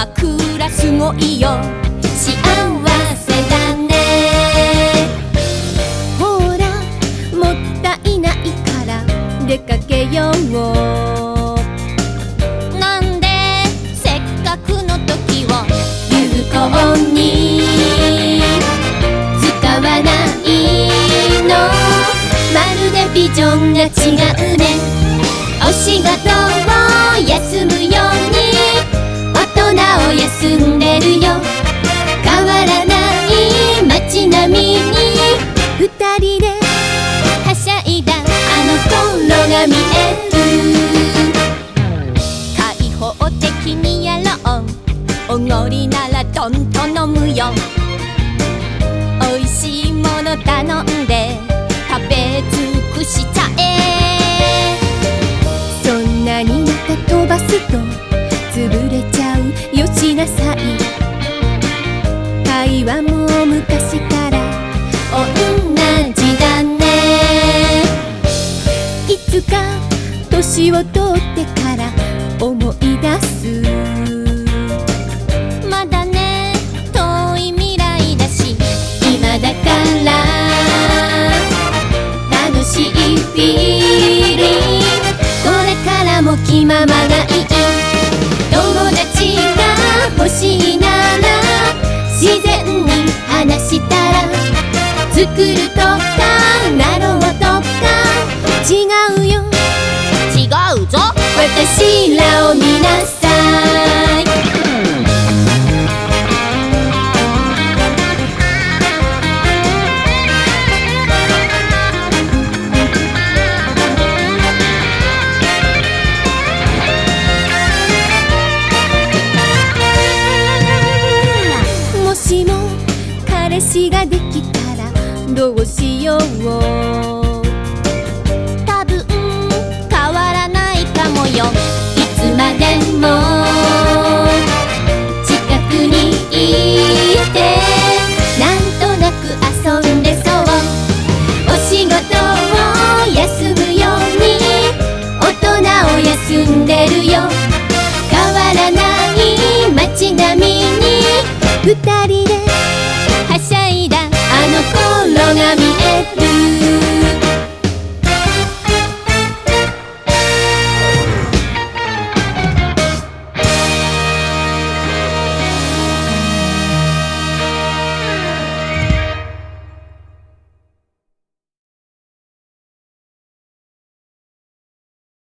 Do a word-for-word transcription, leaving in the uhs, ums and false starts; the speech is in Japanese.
枕すごいよ幸せだね。ほらもったいないから出かけよう。なんでせっかくの時を有効に使わないの。まるでビジョンが違うね。お仕事を休むように大人を休んでるよ。変わらない街並みに二人ではしゃいだあの頃が見える。開放的にやろう。おごりならどんと飲むよ。おいしいもの頼んで食べ尽くしちゃえ。そんなにまた飛ばすと潰れちゃうよしなさい。会話も昔から同じだね。いつか年を取ってから思い出す。まだね遠い未来だし今だから楽しいフィーリング。これからも気ままがいい。友達が欲しいなら自然に話したら作るとかなろうとか違うよ違うぞ私らを見なさい。もしも彼氏ができたらどうしよう。多分変わらないかもよ。いつまでも近くにいてなんとなく遊んでそう。お仕事を休むように大人を休んでるよ。変わらない街並みに二人で